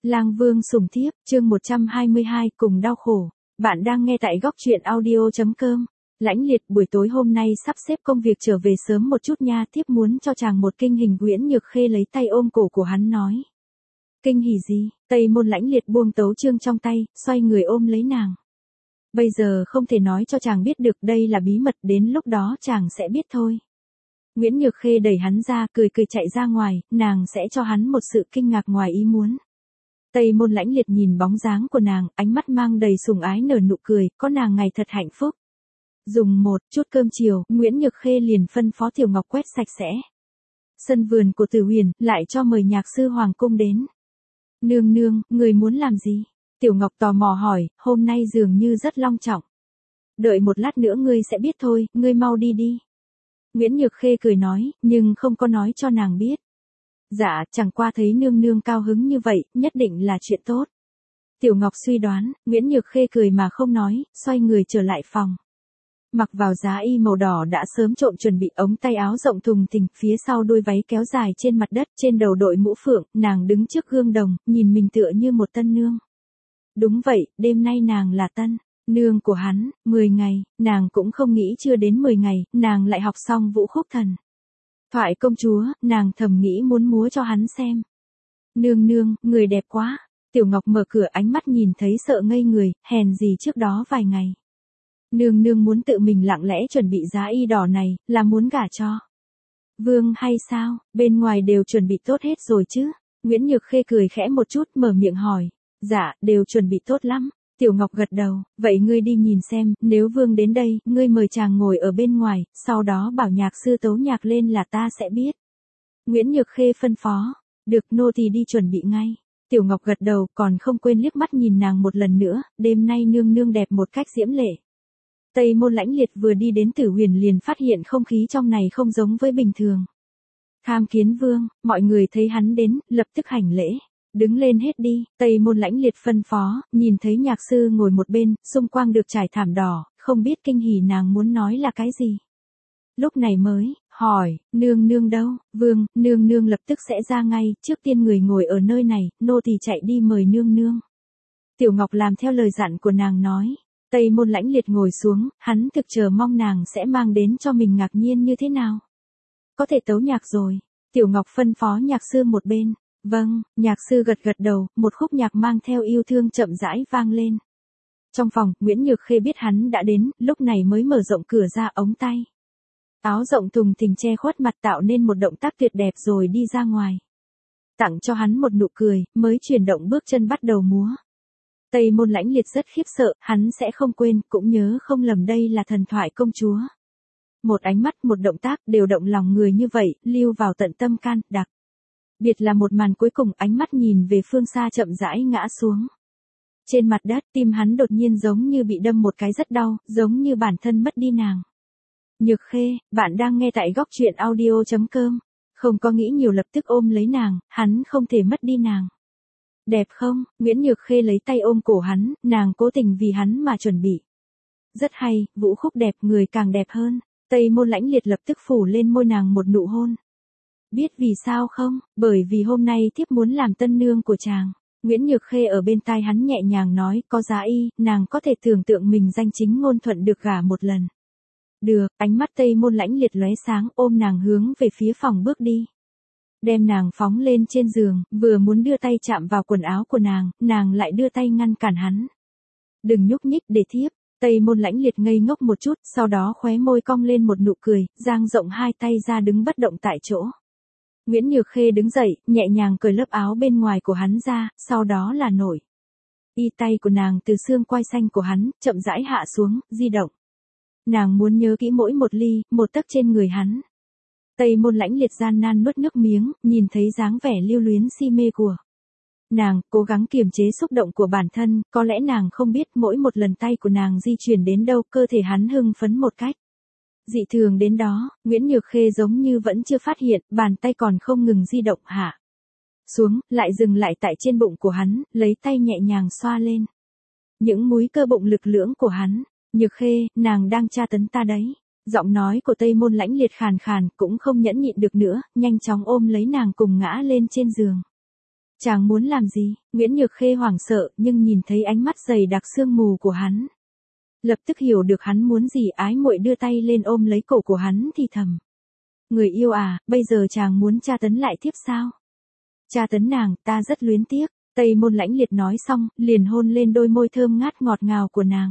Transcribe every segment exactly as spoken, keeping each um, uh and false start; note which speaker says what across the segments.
Speaker 1: Lang Vương sủng thiếp, chương một trăm hai mươi hai, cùng đau khổ. Bạn đang nghe tại góc truyện audio chấm com. Lãnh Liệt, buổi tối hôm nay sắp xếp công việc trở về sớm một chút nha, thiếp muốn cho chàng một kinh hình. Nguyễn Nhược Khê lấy tay ôm cổ của hắn nói. Kinh hỉ gì? Tây Môn Lãnh Liệt buông tấu chương trong tay, xoay người ôm lấy nàng. Bây giờ không thể nói cho chàng biết được, đây là bí mật, đến lúc đó chàng sẽ biết thôi. Nguyễn Nhược Khê đẩy hắn ra, cười cười chạy ra ngoài, nàng sẽ cho hắn một sự kinh ngạc ngoài ý muốn. Tây Môn Lãnh Liệt nhìn bóng dáng của nàng, ánh mắt mang đầy sủng ái nở nụ cười, có nàng ngày thật hạnh phúc. Dùng một chút cơm chiều, Nguyễn Nhược Khê liền phân phó Tiểu Ngọc quét sạch sẽ sân vườn của Tử Huyền, lại cho mời nhạc sư hoàng cung đến. Nương nương, người muốn làm gì? Tiểu Ngọc tò mò hỏi, hôm nay dường như rất long trọng. Đợi một lát nữa ngươi sẽ biết thôi, ngươi mau đi đi. Nguyễn Nhược Khê cười nói, nhưng không có nói cho nàng biết. Dạ, chẳng qua thấy nương nương cao hứng như vậy, nhất định là chuyện tốt. Tiểu Ngọc suy đoán, Nguyễn Nhược Khê cười mà không nói, xoay người trở lại phòng. Mặc vào giá y màu đỏ đã sớm trộm chuẩn bị, ống tay áo rộng thùng thình, phía sau đôi váy kéo dài trên mặt đất, trên đầu đội mũ phượng, nàng đứng trước gương đồng, nhìn mình tựa như một tân nương. Đúng vậy, đêm nay nàng là tân nương của hắn. Mười ngày, nàng cũng không nghĩ chưa đến mười ngày, nàng lại học xong vũ khúc thần thoại công chúa, nàng thầm nghĩ muốn múa cho hắn xem. Nương nương, người đẹp quá. Tiểu Ngọc mở cửa, ánh mắt nhìn thấy sợ ngây người, hèn gì trước đó vài ngày. Nương nương muốn tự mình lặng lẽ chuẩn bị giá y đỏ này, là muốn gả cho vương hay sao? Bên ngoài đều chuẩn bị tốt hết rồi chứ? Nguyễn Nhược Khê cười khẽ một chút, mở miệng hỏi. Dạ, đều chuẩn bị tốt lắm. Tiểu Ngọc gật đầu, vậy ngươi đi nhìn xem, nếu vương đến đây, ngươi mời chàng ngồi ở bên ngoài, sau đó bảo nhạc sư tấu nhạc lên là ta sẽ biết. Nguyễn Nhược Khê phân phó, được, nô tỳ đi chuẩn bị ngay. Tiểu Ngọc gật đầu, còn không quên liếc mắt nhìn nàng một lần nữa, đêm nay nương nương đẹp một cách diễm lệ. Tây Môn Lãnh Liệt vừa đi đến Tử Huyền liền phát hiện không khí trong này không giống với bình thường. Tham kiến vương, mọi người thấy hắn đến, lập tức hành lễ. Đứng lên hết đi, Tây Môn Lãnh Liệt phân phó, nhìn thấy nhạc sư ngồi một bên, xung quanh được trải thảm đỏ, không biết kinh hỉ nàng muốn nói là cái gì. Lúc này mới, hỏi, nương nương đâu? Vương, nương nương lập tức sẽ ra ngay, trước tiên người ngồi ở nơi này, nô tỳ chạy đi mời nương nương. Tiểu Ngọc làm theo lời dặn của nàng nói. Tây Môn Lãnh Liệt ngồi xuống, hắn thực chờ mong nàng sẽ mang đến cho mình ngạc nhiên như thế nào. Có thể tấu nhạc rồi. Tiểu Ngọc phân phó nhạc sư một bên. Vâng, nhạc sư gật gật đầu, một khúc nhạc mang theo yêu thương chậm rãi vang lên. Trong phòng, Nguyễn Nhược Khê biết hắn đã đến, lúc này mới mở rộng cửa ra, ống tay áo rộng thùng thình che khuất mặt, tạo nên một động tác tuyệt đẹp rồi đi ra ngoài. Tặng cho hắn một nụ cười, mới chuyển động bước chân bắt đầu múa. Tây Môn Lãnh Liệt rất khiếp sợ, hắn sẽ không quên, cũng nhớ không lầm đây là thần thoại công chúa. Một ánh mắt, một động tác, đều động lòng người như vậy, lưu vào tận tâm can, đặc biệt là một màn cuối cùng, ánh mắt nhìn về phương xa chậm rãi ngã xuống. Trên mặt đất, tim hắn đột nhiên giống như bị đâm một cái rất đau, giống như bản thân mất đi nàng. Nhược Khê, bạn đang nghe tại góc truyện audio chấm com. Không có nghĩ nhiều, lập tức ôm lấy nàng, hắn không thể mất đi nàng. Đẹp không? Nguyễn Nhược Khê lấy tay ôm cổ hắn, nàng cố tình vì hắn mà chuẩn bị. Rất hay, vũ khúc đẹp, người càng đẹp hơn. Tây Môn Lãnh Liệt lập tức phủ lên môi nàng một nụ hôn. Biết vì sao không? Bởi vì hôm nay thiếp muốn làm tân nương của chàng. Nguyễn Nhược Khê ở bên tai hắn nhẹ nhàng nói, có giá y, nàng có thể tưởng tượng mình danh chính ngôn thuận được gả một lần. Được, ánh mắt Tây Môn Lãnh Liệt lóe sáng, ôm nàng hướng về phía phòng bước đi. Đem nàng phóng lên trên giường, vừa muốn đưa tay chạm vào quần áo của nàng, nàng lại đưa tay ngăn cản hắn. Đừng nhúc nhích để thiếp. Tây Môn Lãnh Liệt ngây ngốc một chút, sau đó khóe môi cong lên một nụ cười, dang rộng hai tay ra đứng bất động tại chỗ. Nguyễn Nhược Khê đứng dậy, nhẹ nhàng cởi lớp áo bên ngoài của hắn ra, sau đó là nổi y tay của nàng từ xương quai xanh của hắn, chậm rãi hạ xuống, di động. Nàng muốn nhớ kỹ mỗi một ly, một tấc trên người hắn. Tây Môn Lãnh Liệt gian nan nuốt nước miếng, nhìn thấy dáng vẻ lưu luyến si mê của nàng, cố gắng kiềm chế xúc động của bản thân, có lẽ nàng không biết mỗi một lần tay của nàng di chuyển đến đâu, cơ thể hắn hưng phấn một cách dị thường đến đó. Nguyễn Nhược Khê giống như vẫn chưa phát hiện, bàn tay còn không ngừng di động hạ xuống, lại dừng lại tại trên bụng của hắn, lấy tay nhẹ nhàng xoa lên những múi cơ bụng lực lưỡng của hắn. Nhược Khê, nàng đang tra tấn ta đấy. Giọng nói của Tây Môn Lãnh Liệt khàn khàn, cũng không nhẫn nhịn được nữa, nhanh chóng ôm lấy nàng cùng ngã lên trên giường. Chàng muốn làm gì? Nguyễn Nhược Khê hoảng sợ nhưng nhìn thấy ánh mắt dày đặc sương mù của hắn. Lập tức hiểu được hắn muốn gì, ái muội đưa tay lên ôm lấy cổ của hắn thì thầm. Người yêu à, bây giờ chàng muốn tra tấn lại tiếp sao? Tra tấn nàng, ta rất luyến tiếc. Tây Môn Lãnh Liệt nói xong, liền hôn lên đôi môi thơm ngát ngọt ngào của nàng.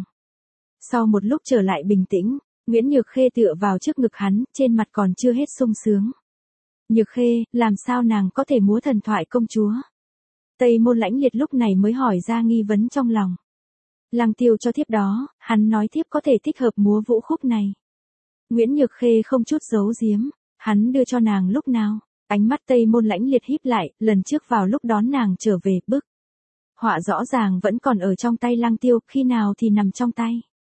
Speaker 1: Sau một lúc trở lại bình tĩnh, Nguyễn Nhược Khê tựa vào trước ngực hắn, trên mặt còn chưa hết sung sướng. Nhược Khê, làm sao nàng có thể múa thần thoại công chúa? Tây Môn Lãnh Liệt lúc này mới hỏi ra nghi vấn trong lòng. Lăng Tiêu cho thiếp đó, hắn nói thiếp có thể thích hợp múa vũ khúc này. Nguyễn Nhược Khê không chút giấu giếm, hắn đưa cho nàng lúc nào? Ánh mắt Tây Môn Lãnh Liệt híp lại, lần trước vào lúc đón nàng trở về, bức họa rõ ràng vẫn còn ở trong tay Lăng Tiêu, khi nào thì nằm trong tay.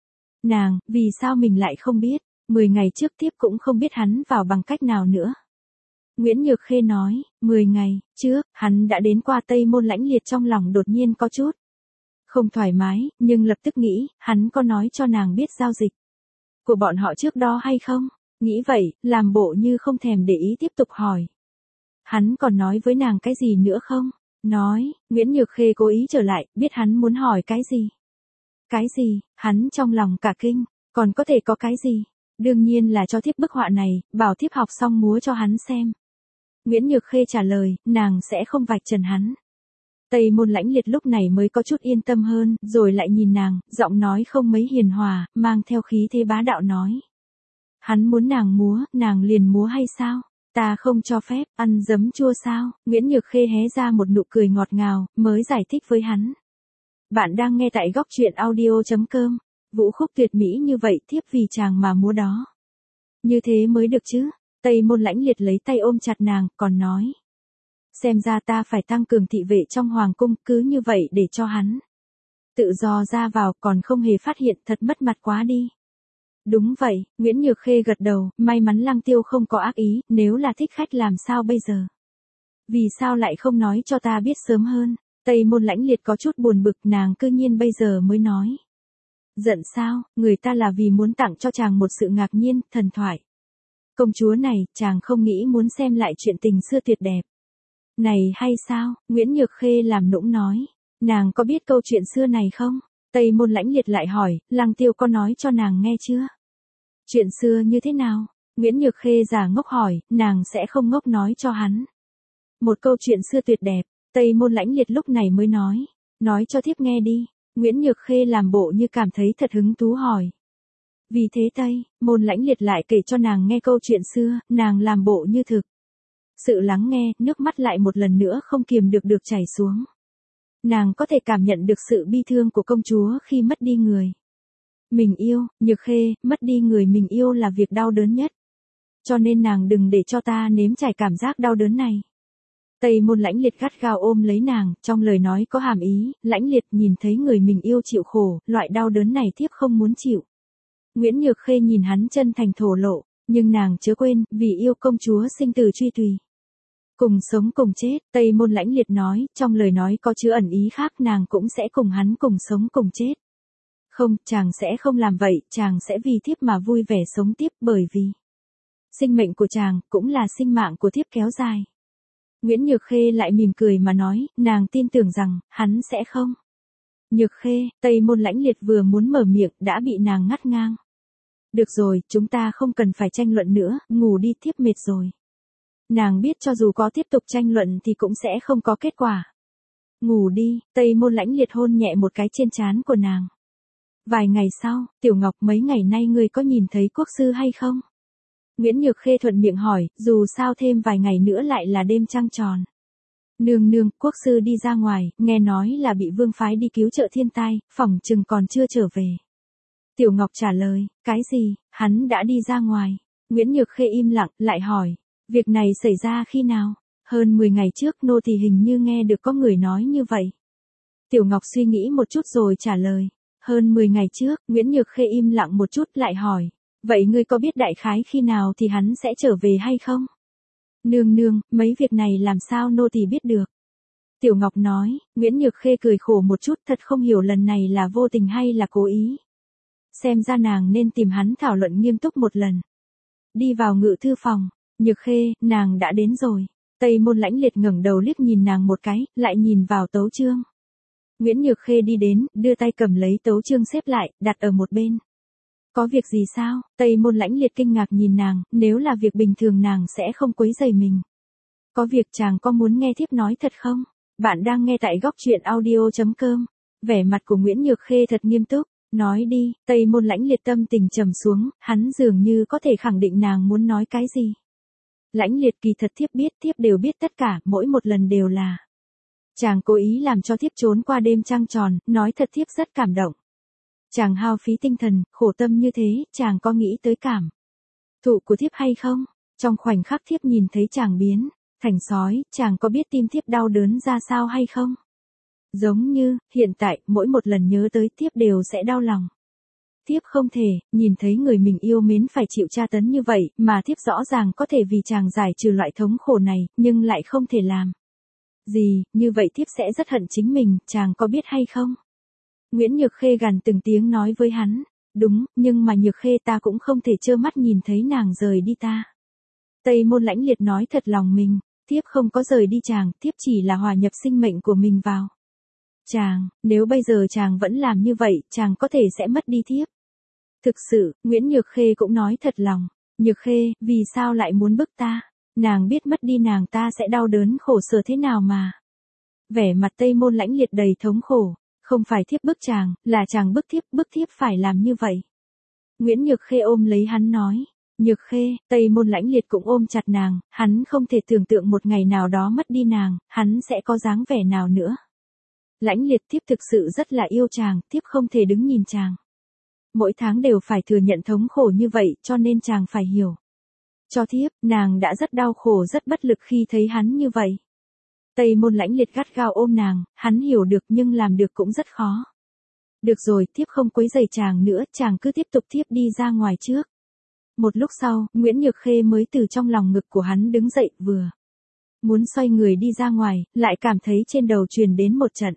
Speaker 1: Nàng, vì sao mình lại không biết, mười ngày trước thiếp cũng không biết hắn vào bằng cách nào nữa. Nguyễn Nhược Khê nói, mười ngày trước, hắn đã đến qua. Tây Môn Lãnh Liệt trong lòng đột nhiên có chút không thoải mái, nhưng lập tức nghĩ, hắn có nói cho nàng biết giao dịch của bọn họ trước đó hay không? Nghĩ vậy, làm bộ như không thèm để ý tiếp tục hỏi. Hắn còn nói với nàng cái gì nữa không? Nói, Nguyễn Nhược Khê cố ý trở lại, biết hắn muốn hỏi cái gì. Cái gì? Hắn trong lòng cả kinh, còn có thể có cái gì? Đương nhiên là cho thiếp bức họa này, bảo thiếp học xong múa cho hắn xem. Nguyễn Nhược Khê trả lời, nàng sẽ không vạch trần hắn. Tây Môn Lãnh Liệt lúc này mới có chút yên tâm hơn, rồi lại nhìn nàng, giọng nói không mấy hiền hòa, mang theo khí thế bá đạo nói. Hắn muốn nàng múa, nàng liền múa hay sao? Ta không cho phép, ăn giấm chua sao? Nguyễn Nhược Khê hé ra một nụ cười ngọt ngào, mới giải thích với hắn. Bạn đang nghe tại góc truyện audio chấm com. Vũ khúc tuyệt mỹ như vậy, thiếp vì chàng mà múa đó. Như thế mới được chứ? Tây Môn Lãnh Liệt lấy tay ôm chặt nàng, còn nói. Xem ra ta phải tăng cường thị vệ trong hoàng cung, cứ như vậy để cho hắn tự do ra vào, còn không hề phát hiện, thật mất mặt quá đi. Đúng vậy, Nguyễn Nhược Khê gật đầu, may mắn Lăng Tiêu không có ác ý, nếu là thích khách làm sao bây giờ? Vì sao lại không nói cho ta biết sớm hơn? Tây Môn Lãnh Liệt có chút buồn bực, nàng cư nhiên bây giờ mới nói. Giận sao, người ta là vì muốn tặng cho chàng một sự ngạc nhiên, thần thoại. Công chúa này, chàng không nghĩ muốn xem lại chuyện tình xưa tuyệt đẹp này hay sao? Nguyễn Nhược Khê làm nũng nói. Nàng có biết câu chuyện xưa này không? Tây Môn Lãnh Liệt lại hỏi, Lăng Tiêu có nói cho nàng nghe chưa? Chuyện xưa như thế nào? Nguyễn Nhược Khê giả ngốc hỏi, nàng sẽ không ngốc nói cho hắn. Một câu chuyện xưa tuyệt đẹp, Tây Môn Lãnh Liệt lúc này mới nói. Nói cho thiếp nghe đi. Nguyễn Nhược Khê làm bộ như cảm thấy thật hứng thú hỏi. Vì thế Tây Môn Lãnh Liệt lại kể cho nàng nghe câu chuyện xưa, nàng làm bộ như thực sự lắng nghe, nước mắt lại một lần nữa không kiềm được được chảy xuống. Nàng có thể cảm nhận được sự bi thương của công chúa khi mất đi người mình yêu. Nhược Khê, mất đi người mình yêu là việc đau đớn nhất. Cho nên nàng đừng để cho ta nếm trải cảm giác đau đớn này. Tây Môn Lãnh Liệt gắt gao ôm lấy nàng, trong lời nói có hàm ý, Lãnh Liệt nhìn thấy người mình yêu chịu khổ, loại đau đớn này thiếp không muốn chịu. Nguyễn Nhược Khê nhìn hắn chân thành thổ lộ, nhưng nàng chớ quên, vì yêu công chúa sinh tử truy tùy. Cùng sống cùng chết, Tây Môn Lãnh Liệt nói, trong lời nói có chứa ẩn ý khác, nàng cũng sẽ cùng hắn cùng sống cùng chết. Không, chàng sẽ không làm vậy, chàng sẽ vì thiếp mà vui vẻ sống tiếp, bởi vì sinh mệnh của chàng, cũng là sinh mạng của thiếp kéo dài. Nguyễn Nhược Khê lại mỉm cười mà nói, nàng tin tưởng rằng, hắn sẽ không. Nhược Khê, Tây Môn Lãnh Liệt vừa muốn mở miệng, đã bị nàng ngắt ngang. Được rồi, chúng ta không cần phải tranh luận nữa, ngủ đi, thiếp mệt rồi. Nàng biết cho dù có tiếp tục tranh luận thì cũng sẽ không có kết quả. Ngủ đi, Tây Môn Lãnh Liệt hôn nhẹ một cái trên trán của nàng. Vài ngày sau, Tiểu Ngọc, mấy ngày nay ngươi có nhìn thấy quốc sư hay không? Nguyễn Nhược Khê thuận miệng hỏi, dù sao thêm vài ngày nữa lại là đêm trăng tròn. Nương nương, quốc sư đi ra ngoài, nghe nói là bị vương phái đi cứu trợ thiên tai, phỏng chừng còn chưa trở về. Tiểu Ngọc trả lời, cái gì, hắn đã đi ra ngoài. Nguyễn Nhược Khê im lặng, lại hỏi, việc này xảy ra khi nào? Hơn mười ngày trước, nô tỳ hình như nghe được có người nói như vậy. Tiểu Ngọc suy nghĩ một chút rồi trả lời, hơn mười ngày trước. Nguyễn Nhược Khê im lặng một chút lại hỏi, vậy ngươi có biết đại khái khi nào thì hắn sẽ trở về hay không? Nương nương, mấy việc này làm sao nô tỳ biết được? Tiểu Ngọc nói. Nguyễn Nhược Khê cười khổ một chút, thật không hiểu lần này là vô tình hay là cố ý. Xem ra nàng nên tìm hắn thảo luận nghiêm túc một lần. Đi vào ngự thư phòng. Nhược Khê, nàng đã đến rồi. Tây Môn Lãnh Liệt ngẩng đầu liếc nhìn nàng một cái, lại nhìn vào tấu chương. Nguyễn Nhược Khê đi đến, đưa tay cầm lấy tấu chương xếp lại, đặt ở một bên. Có việc gì sao? Tây Môn Lãnh Liệt kinh ngạc nhìn nàng, nếu là việc bình thường nàng sẽ không quấy rầy mình. Có việc chàng có muốn nghe thiếp nói thật không? Bạn đang nghe tại góc truyện audio chấm com. Vẻ mặt của Nguyễn Nhược Khê thật nghiêm túc. Nói đi, Tây Môn Lãnh Liệt tâm tình trầm xuống, hắn dường như có thể khẳng định nàng muốn nói cái gì. Lãnh Liệt kỳ thật thiếp biết, thiếp đều biết tất cả, mỗi một lần đều là. Chàng cố ý làm cho thiếp trốn qua đêm trăng tròn, nói thật thiếp rất cảm động. Chàng hao phí tinh thần, khổ tâm như thế, chàng có nghĩ tới cảm thụ của thiếp hay không? Trong khoảnh khắc thiếp nhìn thấy chàng biến thành sói, chàng có biết tim thiếp đau đớn ra sao hay không? Giống như, hiện tại, mỗi một lần nhớ tới thiếp đều sẽ đau lòng. Thiếp không thể, nhìn thấy người mình yêu mến phải chịu tra tấn như vậy, mà thiếp rõ ràng có thể vì chàng giải trừ loại thống khổ này, nhưng lại không thể làm. Gì, như vậy thiếp sẽ rất hận chính mình, chàng có biết hay không? Nguyễn Nhược Khê gằn từng tiếng nói với hắn. Đúng, nhưng mà Nhược Khê ta cũng không thể trơ mắt nhìn thấy nàng rời đi ta. Tây Môn Lãnh Liệt nói thật lòng mình, thiếp không có rời đi chàng, thiếp chỉ là hòa nhập sinh mệnh của mình vào. Chàng, nếu bây giờ chàng vẫn làm như vậy, chàng có thể sẽ mất đi thiếp. Thực sự, Nguyễn Nhược Khê cũng nói thật lòng. Nhược Khê, vì sao lại muốn bức ta? Nàng biết mất đi nàng ta sẽ đau đớn khổ sở thế nào mà. Vẻ mặt Tây Môn Lãnh Liệt đầy thống khổ. Không phải thiếp bức chàng, là chàng bức thiếp, bức thiếp phải làm như vậy. Nguyễn Nhược Khê ôm lấy hắn nói. Nhược Khê, Tây Môn Lãnh Liệt cũng ôm chặt nàng, hắn không thể tưởng tượng một ngày nào đó mất đi nàng, hắn sẽ có dáng vẻ nào nữa. Lãnh Liệt thiếp thực sự rất là yêu chàng, thiếp không thể đứng nhìn chàng. Mỗi tháng đều phải thừa nhận thống khổ như vậy, cho nên chàng phải hiểu. Cho thiếp, nàng đã rất đau khổ rất bất lực khi thấy hắn như vậy. Tây Môn Lãnh Liệt gắt gao ôm nàng, hắn hiểu được nhưng làm được cũng rất khó. Được rồi, thiếp không quấy rầy chàng nữa, chàng cứ tiếp tục thiếp đi ra ngoài trước. Một lúc sau, Nguyễn Nhược Khê mới từ trong lòng ngực của hắn đứng dậy, vừa muốn xoay người đi ra ngoài, lại cảm thấy trên đầu truyền đến một trận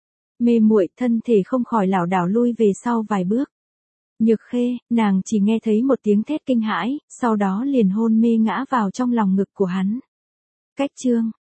Speaker 1: mê muội, thân thể không khỏi lảo đảo lui về sau vài bước. Nhược Khê, nàng chỉ nghe thấy một tiếng thét kinh hãi, sau đó liền hôn mê ngã vào trong lòng ngực của hắn. Cách chương